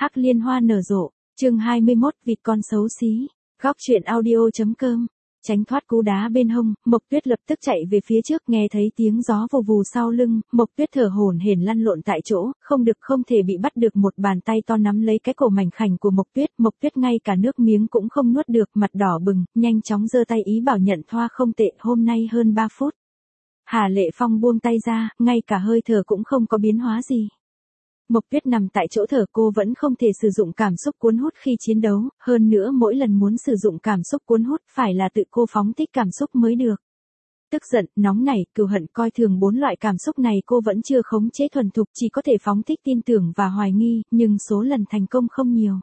Hắc liên hoa nở rộ, chương 21, vịt con xấu xí. Góc truyện audio.com. Tránh thoát cú đá bên hông, Mộc Tuyết lập tức chạy về phía trước, nghe thấy tiếng gió vù vù sau lưng, Mộc Tuyết thở hổn hển lăn lộn tại chỗ, không thể bị bắt được, một bàn tay to nắm lấy cái cổ mảnh khảnh của Mộc Tuyết ngay cả nước miếng cũng không nuốt được, mặt đỏ bừng, nhanh chóng giơ tay ý bảo nhận thoa không tệ, hôm nay hơn 3 phút. Hà Lệ Phong buông tay ra, ngay cả hơi thở cũng không có biến hóa gì. Mộc Tuyết nằm tại chỗ thở, cô vẫn không thể sử dụng cảm xúc cuốn hút khi chiến đấu, hơn nữa mỗi lần muốn sử dụng cảm xúc cuốn hút phải là tự cô phóng thích cảm xúc mới được. Tức giận, nóng nảy, cừu hận, coi thường, 4 loại cảm xúc này cô vẫn chưa khống chế thuần thục, chỉ có thể phóng thích tin tưởng và hoài nghi, nhưng số lần thành công không nhiều.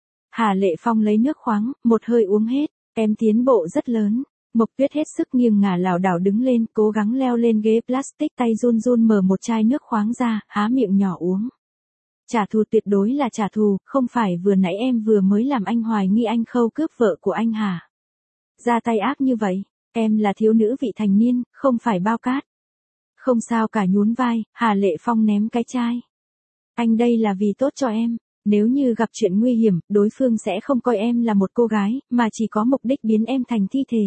Hà Lệ Phong lấy nước khoáng, một hơi uống hết, em tiến bộ rất lớn. Mộc Tuyết hết sức nghiêng ngả lảo đảo đứng lên, cố gắng leo lên ghế plastic, tay run run mở một chai nước khoáng ra, há miệng nhỏ uống. Trả thù, tuyệt đối là trả thù, không phải vừa nãy em vừa mới làm anh hoài nghi anh Khâu cướp vợ của anh hả? Ra tay ác như vậy, em là thiếu nữ vị thành niên, không phải bao cát. Không sao cả, nhún vai, Hà Lệ Phong ném cái chai. Anh đây là vì tốt cho em, nếu như gặp chuyện nguy hiểm, đối phương sẽ không coi em là một cô gái, mà chỉ có mục đích biến em thành thi thể.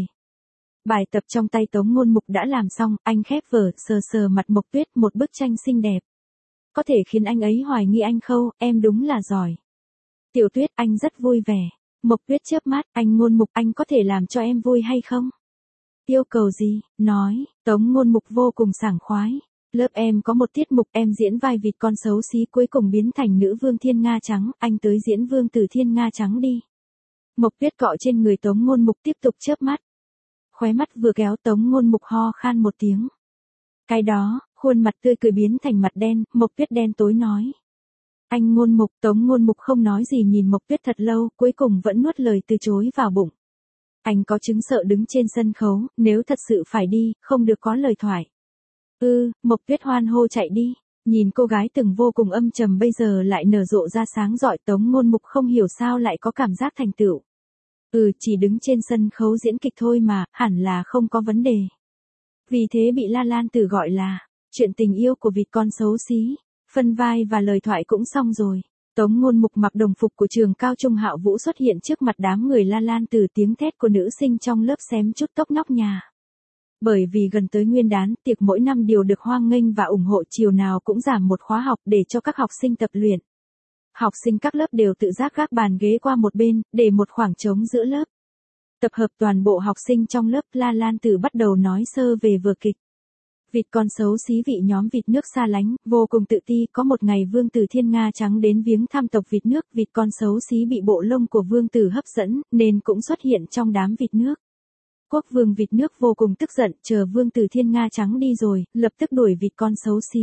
Bài tập trong tay Tống Ngôn Mục đã làm xong, anh khép vở, sờ sờ mặt Mộc Tuyết, một bức tranh xinh đẹp. Có thể khiến anh ấy hoài nghi anh Khâu, em đúng là giỏi. Tiểu Tuyết, anh rất vui vẻ. Mộc Tuyết chớp mắt, anh Ngôn Mục, anh có thể làm cho em vui hay không? Yêu cầu gì? Nói. Tống Ngôn Mục vô cùng sảng khoái. Lớp em có một tiết mục, em diễn vai vịt con xấu xí cuối cùng biến thành nữ vương thiên nga trắng, anh tới diễn vương tử thiên nga trắng đi. Mộc Tuyết cọ trên người Tống Ngôn Mục tiếp tục chớp mắt. Khóe mắt vừa kéo, Tống Ngôn Mục ho khan một tiếng. Cái đó, khuôn mặt tươi cười biến thành mặt đen, Mộc Tuyết đen tối nói. Anh Ngôn Mục, Tống Ngôn Mục không nói gì nhìn Mộc Tuyết thật lâu, cuối cùng vẫn nuốt lời từ chối vào bụng. Anh có chứng sợ đứng trên sân khấu, nếu thật sự phải đi, không được có lời thoại. Mộc Tuyết hoan hô chạy đi, nhìn cô gái từng vô cùng âm trầm bây giờ lại nở rộ ra sáng rọi, Tống Ngôn Mục không hiểu sao lại có cảm giác thành tựu. Chỉ đứng trên sân khấu diễn kịch thôi mà, hẳn là không có vấn đề. Vì thế bị La Lan Tử gọi là, chuyện tình yêu của vịt con xấu xí, phân vai và lời thoại cũng xong rồi. Tống Ngôn Mục mặc đồng phục của trường cao trung Hạo Vũ xuất hiện trước mặt đám người La Lan Tử, tiếng thét của nữ sinh trong lớp xém chút tốc nóc nhà. Bởi vì gần tới Nguyên đán, tiệc mỗi năm đều được hoan nghênh và ủng hộ, chiều nào cũng giảm một khóa học để cho các học sinh tập luyện. Học sinh các lớp đều tự giác gác bàn ghế qua một bên, để một khoảng trống giữa lớp. Tập hợp toàn bộ học sinh trong lớp, La Lan Tử bắt đầu nói sơ về vở kịch. Vịt con xấu xí vị nhóm vịt nước xa lánh, vô cùng tự ti, có một ngày vương tử thiên nga trắng đến viếng thăm tộc vịt nước, vịt con xấu xí bị bộ lông của vương tử hấp dẫn, nên cũng xuất hiện trong đám vịt nước. Quốc vương vịt nước vô cùng tức giận, chờ vương tử thiên nga trắng đi rồi, lập tức đuổi vịt con xấu xí.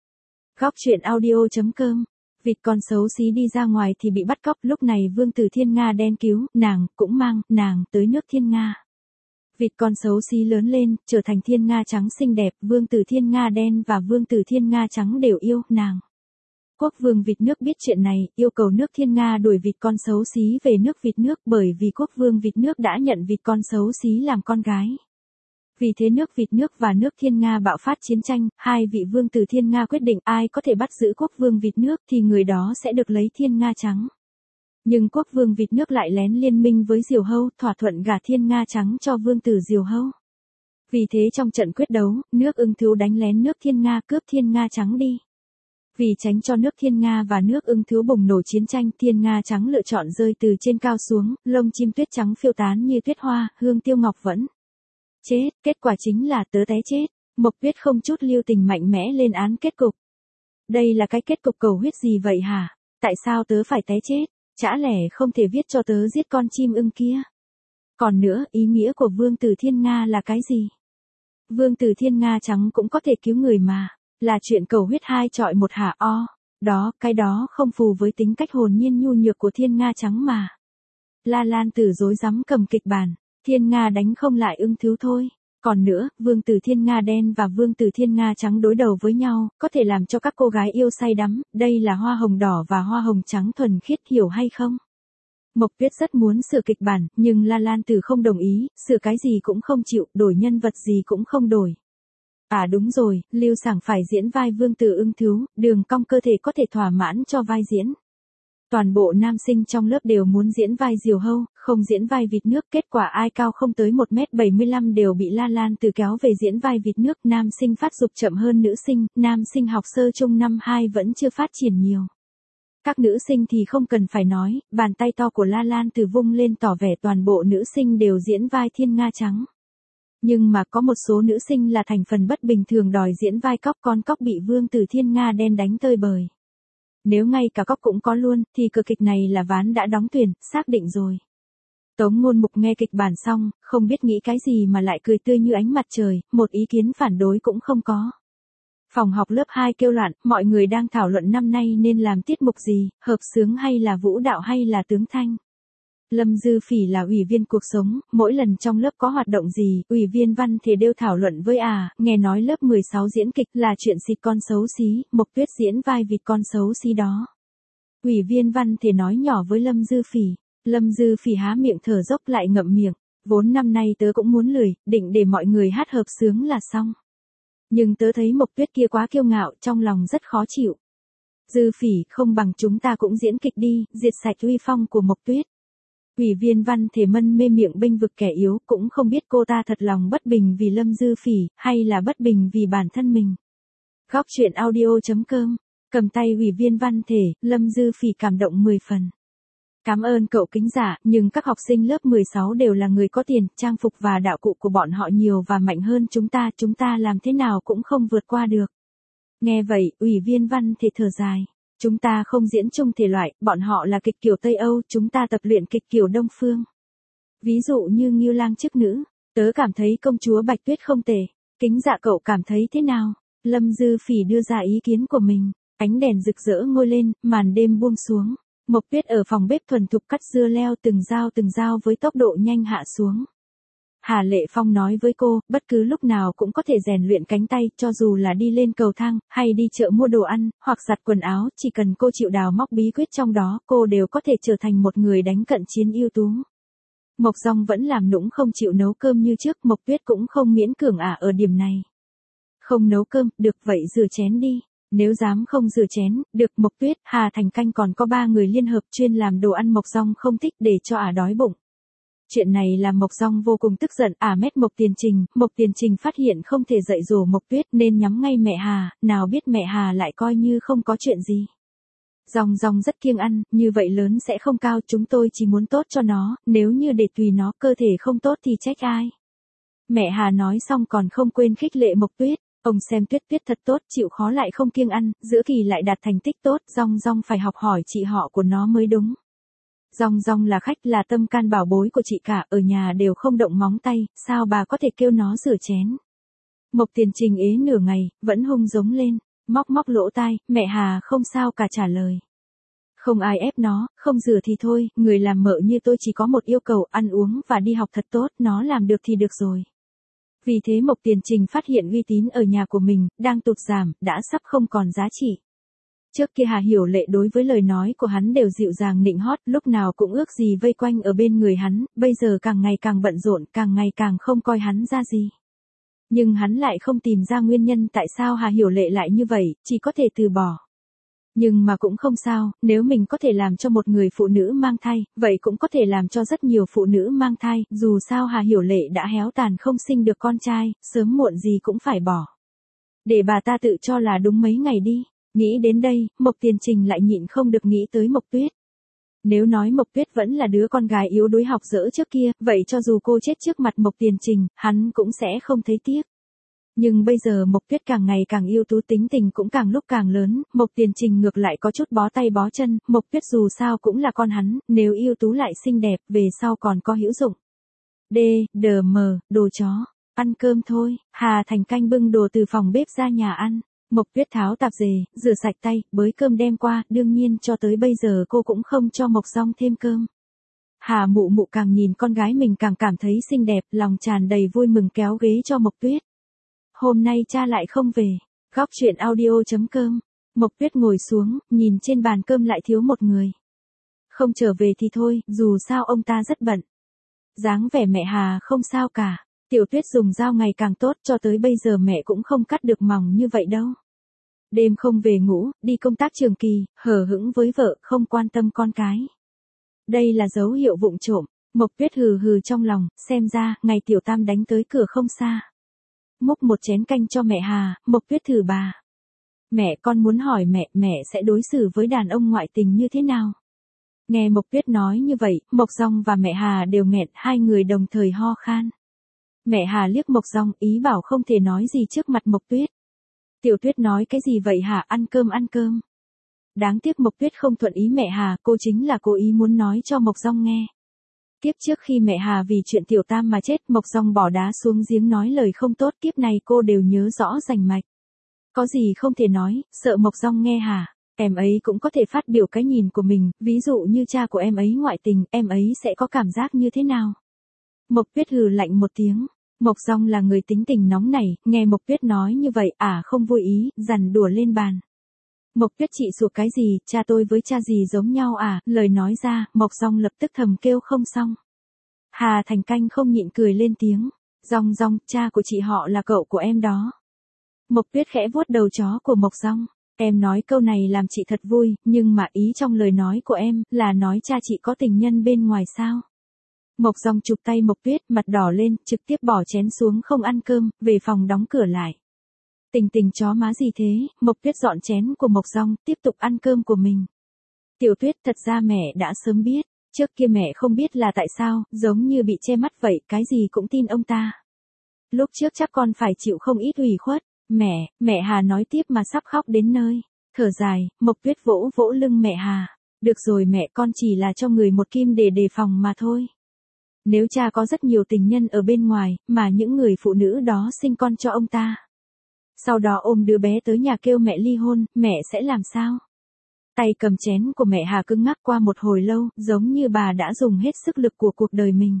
Góc truyện audio.com. Vịt con xấu xí đi ra ngoài thì bị bắt cóc, lúc này vương tử thiên nga đen cứu, nàng, cũng mang, nàng, tới nước thiên nga. Vịt con xấu xí lớn lên, trở thành thiên nga trắng xinh đẹp, vương tử thiên nga đen và vương tử thiên nga trắng đều yêu, nàng. Quốc vương vịt nước biết chuyện này, yêu cầu nước thiên nga đuổi vịt con xấu xí về nước vịt nước, bởi vì quốc vương vịt nước đã nhận vịt con xấu xí làm con gái. Vì thế nước vịt nước và nước thiên nga bạo phát chiến tranh, hai vị vương tử thiên nga quyết định ai có thể bắt giữ quốc vương vịt nước thì người đó sẽ được lấy thiên nga trắng. Nhưng quốc vương vịt nước lại lén liên minh với Diều Hâu, thỏa thuận gả thiên nga trắng cho vương tử Diều Hâu. Vì thế trong trận quyết đấu, nước ưng thú đánh lén nước thiên nga, cướp thiên nga trắng đi. Vì tránh cho nước thiên nga và nước ưng thú bùng nổ chiến tranh, thiên nga trắng lựa chọn rơi từ trên cao xuống, lông chim tuyết trắng phiêu tán như tuyết hoa, hương tiêu ngọc vẫn. Chết, kết quả chính là tớ té chết. Mộc Tuyết không chút lưu tình mạnh mẽ lên án kết cục. Đây là cái kết cục cầu huyết gì vậy hả? Tại sao tớ phải té chết? Chả lẽ không thể viết cho tớ giết con chim ưng kia? Còn nữa, ý nghĩa của vương tử thiên nga là cái gì? Vương tử thiên nga trắng cũng có thể cứu người mà, là chuyện cầu huyết 2 chọi 1 hả? Đó, cái đó không phù với tính cách hồn nhiên nhu nhược của thiên nga trắng mà. La Lan Tử rối rắm cầm kịch bản. Thiên nga đánh không lại ưng thú thôi. Còn nữa, vương tử thiên nga đen và vương tử thiên nga trắng đối đầu với nhau, có thể làm cho các cô gái yêu say đắm, đây là hoa hồng đỏ và hoa hồng trắng thuần khiết, hiểu hay không? Mộc Tuyết rất muốn sửa kịch bản, nhưng La Lan Tử không đồng ý, sửa cái gì cũng không chịu, đổi nhân vật gì cũng không đổi. À đúng rồi, Lưu Sảng phải diễn vai vương tử ưng thú, đường cong cơ thể có thể thỏa mãn cho vai diễn. Toàn bộ nam sinh trong lớp đều muốn diễn vai diều hâu, không diễn vai vịt nước, kết quả ai cao không tới 1m75 đều bị La Lan Từ kéo về diễn vai vịt nước. Nam sinh phát dục chậm hơn nữ sinh, nam sinh học sơ trung năm 2 vẫn chưa phát triển nhiều. Các nữ sinh thì không cần phải nói, bàn tay to của La Lan Từ vung lên tỏ vẻ toàn bộ nữ sinh đều diễn vai thiên nga trắng. Nhưng mà có một số nữ sinh là thành phần bất bình thường đòi diễn vai cóc, con cóc bị Vương Tử Thiên Nga đen đánh tơi bời. Nếu ngay cả cóc cũng có luôn, thì cửa kịch này là ván đã đóng tuyển, xác định rồi. Tống Ngôn Mục nghe kịch bản xong, không biết nghĩ cái gì mà lại cười tươi như ánh mặt trời, một ý kiến phản đối cũng không có. Phòng học lớp 2 kêu loạn, mọi người đang thảo luận năm nay nên làm tiết mục gì, hợp xướng hay là vũ đạo hay là tướng thanh. Lâm Dư Phỉ là ủy viên cuộc sống, mỗi lần trong lớp có hoạt động gì, ủy viên văn thể đều thảo luận với nghe nói lớp 16 diễn kịch là chuyện xịt con xấu xí, Mộc Tuyết diễn vai vịt con xấu xí đó. Ủy viên văn thể nói nhỏ với Lâm Dư Phỉ, Lâm Dư Phỉ há miệng thở dốc lại ngậm miệng, vốn năm nay tớ cũng muốn lười, định để mọi người hát hợp xướng là xong. Nhưng tớ thấy Mộc Tuyết kia quá kiêu ngạo, trong lòng rất khó chịu. Dư Phỉ, không bằng chúng ta cũng diễn kịch đi, diệt sạch uy phong của Mộc Tuyết. Ủy viên văn thể mân mê miệng bênh vực kẻ yếu, cũng không biết cô ta thật lòng bất bình vì Lâm Dư Phỉ, hay là bất bình vì bản thân mình. Góc truyện audio.com, cầm tay ủy viên văn thể, Lâm Dư Phỉ cảm động 10 phần. Cảm ơn cậu Kính Giả, nhưng các học sinh lớp 16 đều là người có tiền, trang phục và đạo cụ của bọn họ nhiều và mạnh hơn chúng ta làm thế nào cũng không vượt qua được. Nghe vậy, ủy viên văn thể thở dài. Chúng ta không diễn chung thể loại, bọn họ là kịch kiểu Tây Âu, chúng ta tập luyện kịch kiểu Đông Phương. Ví dụ như Ngưu Lang chức nữ, tớ cảm thấy công chúa Bạch Tuyết không tệ. Kính Dạ cậu cảm thấy thế nào? Lâm Dư Phỉ đưa ra ý kiến của mình. Ánh đèn rực rỡ ngôi lên, màn đêm buông xuống. Mộc Tuyết ở phòng bếp thuần thục cắt dưa leo từng dao với tốc độ nhanh hạ xuống. Hà Lệ Phong nói với cô, bất cứ lúc nào cũng có thể rèn luyện cánh tay, cho dù là đi lên cầu thang, hay đi chợ mua đồ ăn, hoặc giặt quần áo, chỉ cần cô chịu đào móc bí quyết trong đó, cô đều có thể trở thành một người đánh cận chiến ưu tú. Mộc Dong vẫn làm nũng không chịu nấu cơm như trước, Mộc Tuyết cũng không miễn cưỡng ở điểm này. Không nấu cơm, được vậy rửa chén đi. Nếu dám không rửa chén, được. Mộc Tuyết, Hà Thành Canh còn có 3 người liên hợp chuyên làm đồ ăn, Mộc Dong không thích để cho đói bụng. Chuyện này làm Mộc Dong vô cùng tức giận, mét Mộc Tiền Trình phát hiện không thể dạy dỗ Mộc Tuyết nên nhắm ngay mẹ Hà, nào biết mẹ Hà lại coi như không có chuyện gì. Dong rất kiêng ăn, như vậy lớn sẽ không cao, chúng tôi chỉ muốn tốt cho nó, nếu như để tùy nó cơ thể không tốt thì trách ai. Mẹ Hà nói xong còn không quên khích lệ Mộc Tuyết, ông xem Tuyết thật tốt, chịu khó lại không kiêng ăn, giữa kỳ lại đạt thành tích tốt, Dong phải học hỏi chị họ của nó mới đúng. Dong là khách, là tâm can bảo bối của chị cả, ở nhà đều không động móng tay, sao bà có thể kêu nó rửa chén. Mộc Tiền Trình ế nửa ngày, vẫn hung giống lên, móc lỗ tai, mẹ Hà không sao cả trả lời. Không ai ép nó, không rửa thì thôi, người làm mợ như tôi chỉ có một yêu cầu, ăn uống và đi học thật tốt, nó làm được thì được rồi. Vì thế Mộc Tiền Trình phát hiện uy tín ở nhà của mình, đang tụt giảm, đã sắp không còn giá trị. Trước kia Hà Hiểu Lệ đối với lời nói của hắn đều dịu dàng nịnh hót, lúc nào cũng ước gì vây quanh ở bên người hắn, bây giờ càng ngày càng bận rộn, càng ngày càng không coi hắn ra gì. Nhưng hắn lại không tìm ra nguyên nhân tại sao Hà Hiểu Lệ lại như vậy, chỉ có thể từ bỏ. Nhưng mà cũng không sao, nếu mình có thể làm cho một người phụ nữ mang thai, vậy cũng có thể làm cho rất nhiều phụ nữ mang thai, dù sao Hà Hiểu Lệ đã héo tàn không sinh được con trai, sớm muộn gì cũng phải bỏ. Để bà ta tự cho là đúng mấy ngày đi. Nghĩ đến đây, Mộc Tiền Trình lại nhịn không được nghĩ tới Mộc Tuyết. Nếu nói Mộc Tuyết vẫn là đứa con gái yếu đuối học dở trước kia, vậy cho dù cô chết trước mặt Mộc Tiền Trình, hắn cũng sẽ không thấy tiếc. Nhưng bây giờ Mộc Tuyết càng ngày càng ưu tú, tính tình cũng càng lúc càng lớn, Mộc Tiền Trình ngược lại có chút bó tay bó chân, Mộc Tuyết dù sao cũng là con hắn, nếu ưu tú lại xinh đẹp, về sau còn có hữu dụng. Đồ chó, ăn cơm thôi. Hà Thành Canh bưng đồ từ phòng bếp ra nhà ăn. Mộc Tuyết tháo tạp dề, rửa sạch tay, bới cơm đem qua, đương nhiên cho tới bây giờ cô cũng không cho Mộc Dong thêm cơm. Hà Mụ Mụ càng nhìn con gái mình càng cảm thấy xinh đẹp, lòng tràn đầy vui mừng kéo ghế cho Mộc Tuyết. Hôm nay cha lại không về. Góc truyện audio.com. Mộc Tuyết ngồi xuống, nhìn trên bàn cơm lại thiếu một người. Không trở về thì thôi, dù sao ông ta rất bận. Dáng vẻ mẹ Hà không sao cả. Tiểu Tuyết dùng dao ngày càng tốt, cho tới bây giờ mẹ cũng không cắt được mỏng như vậy đâu. Đêm không về ngủ, đi công tác trường kỳ, hờ hững với vợ, không quan tâm con cái. Đây là dấu hiệu vụng trộm. Mộc Tuyết hừ hừ trong lòng, xem ra, ngày Tiểu Tam đánh tới cửa không xa. Múc một chén canh cho mẹ Hà, Mộc Tuyết thử bà. Mẹ con muốn hỏi mẹ sẽ đối xử với đàn ông ngoại tình như thế nào? Nghe Mộc Tuyết nói như vậy, Mộc Dong và mẹ Hà đều nghẹn, hai người đồng thời ho khan. Mẹ Hà liếc Mộc Dong, ý bảo không thể nói gì trước mặt Mộc Tuyết. Tiểu Tuyết nói cái gì vậy hả, ăn cơm. Đáng tiếc Mộc Tuyết không thuận ý mẹ Hà, cô chính là cố ý muốn nói cho Mộc Dong nghe. Kiếp trước khi mẹ Hà vì chuyện Tiểu Tam mà chết, Mộc Dong bỏ đá xuống giếng nói lời không tốt, kiếp này cô đều nhớ rõ rành mạch. Có gì không thể nói, sợ Mộc Dong nghe hả? Em ấy cũng có thể phát biểu cái nhìn của mình, ví dụ như cha của em ấy ngoại tình, em ấy sẽ có cảm giác như thế nào? Mộc Tuyết hừ lạnh một tiếng. Mộc Dong là người tính tình nóng nảy, nghe Mộc Tuyết nói như vậy, không vui ý, dằn đùa lên bàn. Mộc Tuyết chị sủa cái gì, cha tôi với cha gì giống nhau lời nói ra, Mộc Dong lập tức thầm kêu không xong. Hà Thành Canh không nhịn cười lên tiếng. Dong, cha của chị họ là cậu của em đó. Mộc Tuyết khẽ vuốt đầu chó của Mộc Dong. Em nói câu này làm chị thật vui, nhưng mà ý trong lời nói của em, là nói cha chị có tình nhân bên ngoài sao? Mộc Dong chụp tay Mộc Tuyết, mặt đỏ lên, trực tiếp bỏ chén xuống không ăn cơm, về phòng đóng cửa lại. Tình chó má gì thế? Mộc Tuyết dọn chén của Mộc Dong, tiếp tục ăn cơm của mình. Tiểu Tuyết, thật ra mẹ đã sớm biết, trước kia mẹ không biết là tại sao, giống như bị che mắt vậy, cái gì cũng tin ông ta. Lúc trước chắc con phải chịu không ít ủy khuất. Mẹ Hà nói tiếp mà sắp khóc đến nơi. Thở dài, Mộc Tuyết vỗ vỗ lưng mẹ Hà. Được rồi mẹ, con chỉ là cho người một kim để đề phòng mà thôi. Nếu cha có rất nhiều tình nhân ở bên ngoài, mà những người phụ nữ đó sinh con cho ông ta. Sau đó ôm đứa bé tới nhà kêu mẹ ly hôn, mẹ sẽ làm sao? Tay cầm chén của mẹ Hà cứng ngắc qua một hồi lâu, giống như bà đã dùng hết sức lực của cuộc đời mình.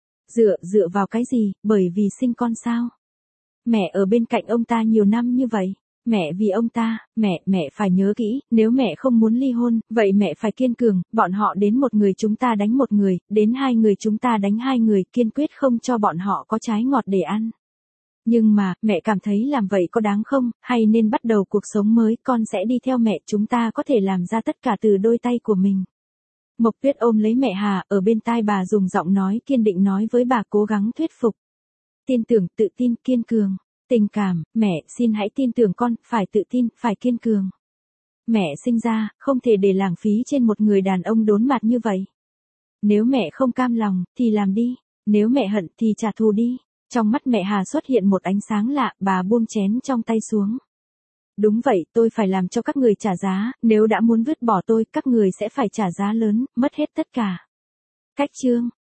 Dựa vào cái gì, bởi vì sinh con sao? Mẹ ở bên cạnh ông ta nhiều năm như vậy. Mẹ vì ông ta, mẹ phải nhớ kỹ, nếu mẹ không muốn ly hôn, vậy mẹ phải kiên cường, bọn họ đến một người chúng ta đánh một người, đến hai người chúng ta đánh hai người, kiên quyết không cho bọn họ có trái ngọt để ăn. Nhưng mà, mẹ cảm thấy làm vậy có đáng không, hay nên bắt đầu cuộc sống mới, con sẽ đi theo mẹ, chúng ta có thể làm ra tất cả từ đôi tay của mình. Mộc Tuyết ôm lấy mẹ Hà, ở bên tai bà dùng giọng nói kiên định nói với bà, cố gắng thuyết phục. Tin tưởng, tự tin, kiên cường. Tình cảm, mẹ xin hãy tin tưởng con, phải tự tin, phải kiên cường. Mẹ sinh ra, không thể để lãng phí trên một người đàn ông đốn mặt như vậy. Nếu mẹ không cam lòng, thì làm đi. Nếu mẹ hận thì trả thù đi. Trong mắt mẹ Hà xuất hiện một ánh sáng lạ, bà buông chén trong tay xuống. Đúng vậy, tôi phải làm cho các người trả giá, nếu đã muốn vứt bỏ tôi, các người sẽ phải trả giá lớn, mất hết tất cả. Cách chương